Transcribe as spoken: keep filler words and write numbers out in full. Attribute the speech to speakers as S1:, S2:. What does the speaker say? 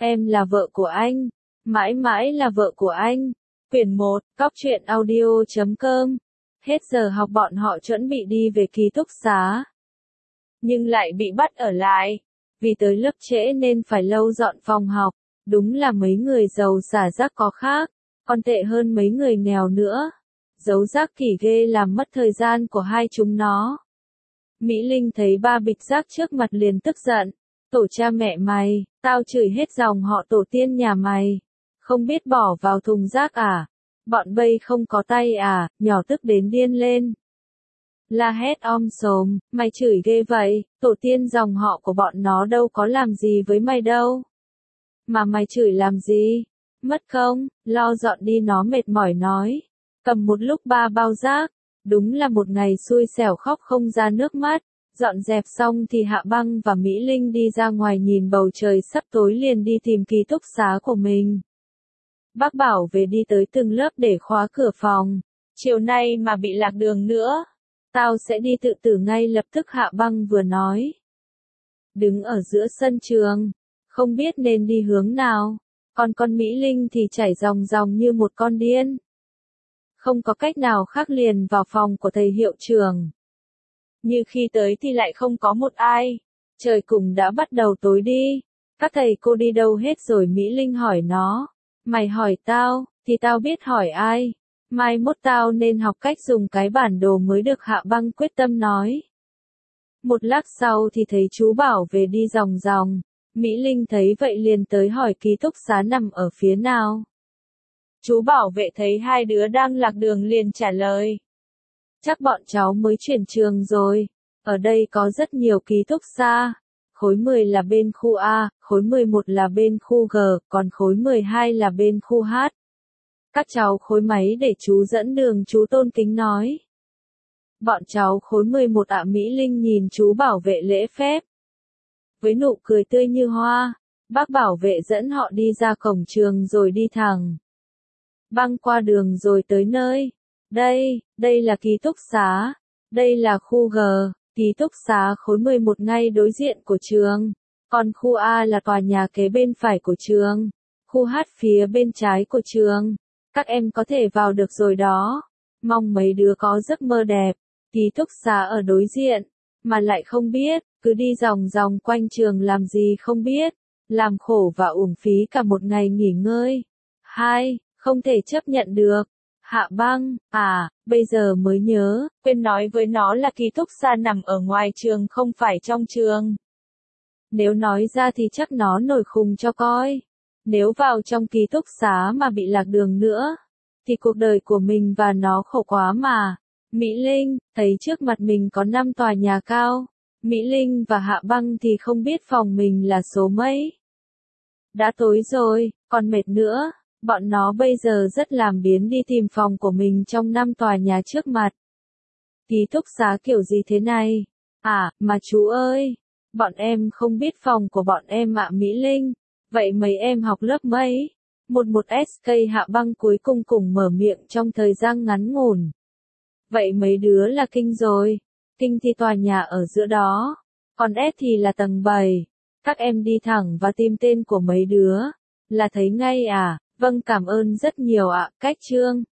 S1: Em là vợ của anh. Mãi mãi là vợ của anh. Quyển một, cóc truyện audio chấm com. Hết giờ học bọn họ chuẩn bị đi về ký túc xá. Nhưng lại bị bắt ở lại. Vì tới lớp trễ nên phải lâu dọn phòng học. Đúng là mấy người giàu xả rác có khác. Còn tệ hơn mấy người nghèo nữa. Giấu rác kỳ ghê làm mất thời gian của hai chúng nó. Mỹ Linh thấy ba bịch rác trước mặt liền tức giận. Tổ cha mẹ mày, tao chửi hết dòng họ tổ tiên nhà mày. Không biết bỏ vào thùng rác à? Bọn bây không có tay à? Nhỏ tức đến điên lên. La hét om sòm, mày chửi ghê vậy, tổ tiên dòng họ của bọn nó đâu có làm gì với mày đâu. Mà mày chửi làm gì? Mất không? Lo dọn đi, nó mệt mỏi nói. Cầm một lúc ba bao rác. Đúng là một ngày xui xẻo khóc không ra nước mắt. Dọn dẹp xong thì Hạ Băng và Mỹ Linh đi ra ngoài nhìn bầu trời sắp tối liền đi tìm ký túc xá của mình. Bác bảo về đi tới từng lớp để khóa cửa phòng. Chiều nay mà bị lạc đường nữa, tao sẽ đi tự tử ngay lập tức, Hạ Băng vừa nói. Đứng ở giữa sân trường, không biết nên đi hướng nào, còn con Mỹ Linh thì chảy ròng ròng như một con điên. Không có cách nào khác liền vào phòng của thầy hiệu trưởng. Như khi tới thì lại không có một ai. Trời cũng đã bắt đầu tối đi. Các thầy cô đi đâu hết rồi? Mỹ Linh hỏi nó. Mày hỏi tao, thì tao biết hỏi ai. Mai mốt tao nên học cách dùng cái bản đồ mới được, Hạ Băng quyết tâm nói. Một lát sau thì thấy chú bảo về đi ròng ròng. Mỹ Linh thấy vậy liền tới hỏi ký túc xá nằm ở phía nào. Chú bảo vệ thấy hai đứa đang lạc đường liền trả lời. Chắc bọn cháu mới chuyển trường rồi. Ở đây có rất nhiều ký túc xá. Khối mười là bên khu A, khối mười một là bên khu G, còn khối mười hai là bên khu H. Các cháu khối mấy để chú dẫn đường? Chú tôn kính nói. Bọn cháu khối mười một ạ. Mỹ Linh nhìn chú bảo vệ lễ phép. Với nụ cười tươi như hoa, bác bảo vệ dẫn họ đi ra cổng trường rồi đi thẳng. Băng qua đường rồi tới nơi. Đây, đây là ký túc xá. Đây là khu G, ký túc xá khối mười một ngay đối diện của trường. Còn khu A là tòa nhà kế bên phải của trường. Khu H phía bên trái của trường. Các em có thể vào được rồi đó. Mong mấy đứa có giấc mơ đẹp. Ký túc xá ở đối diện. Mà lại không biết, cứ đi vòng vòng quanh trường làm gì không biết. Làm khổ và uổng phí cả một ngày nghỉ ngơi. Hai, không thể chấp nhận được. Hạ Băng, à, bây giờ mới nhớ, quên nói với nó là ký túc xá nằm ở ngoài trường không phải trong trường. Nếu nói ra thì chắc nó nổi khùng cho coi. Nếu vào trong ký túc xá mà bị lạc đường nữa, thì cuộc đời của mình và nó khổ quá mà. Mỹ Linh, thấy trước mặt mình có năm tòa nhà cao. Mỹ Linh và Hạ Băng thì không biết phòng mình là số mấy. Đã tối rồi, còn mệt nữa. Bọn nó bây giờ rất làm biếng đi tìm phòng của mình trong năm tòa nhà trước mặt. Ký túc xá kiểu gì thế này? À, mà chú ơi, bọn em không biết phòng của bọn em ạ. Mỹ Linh, vậy mấy em học lớp mấy? một một ét ca. Hạ Băng cuối cùng cùng mở miệng trong thời gian ngắn ngủn. Vậy mấy đứa là kinh rồi. Kinh thì tòa nhà ở giữa đó. Còn S thì là tầng bảy. Các em đi thẳng và tìm tên của mấy đứa. Là thấy ngay à? Vâng, cảm ơn rất nhiều ạ. Cách chương.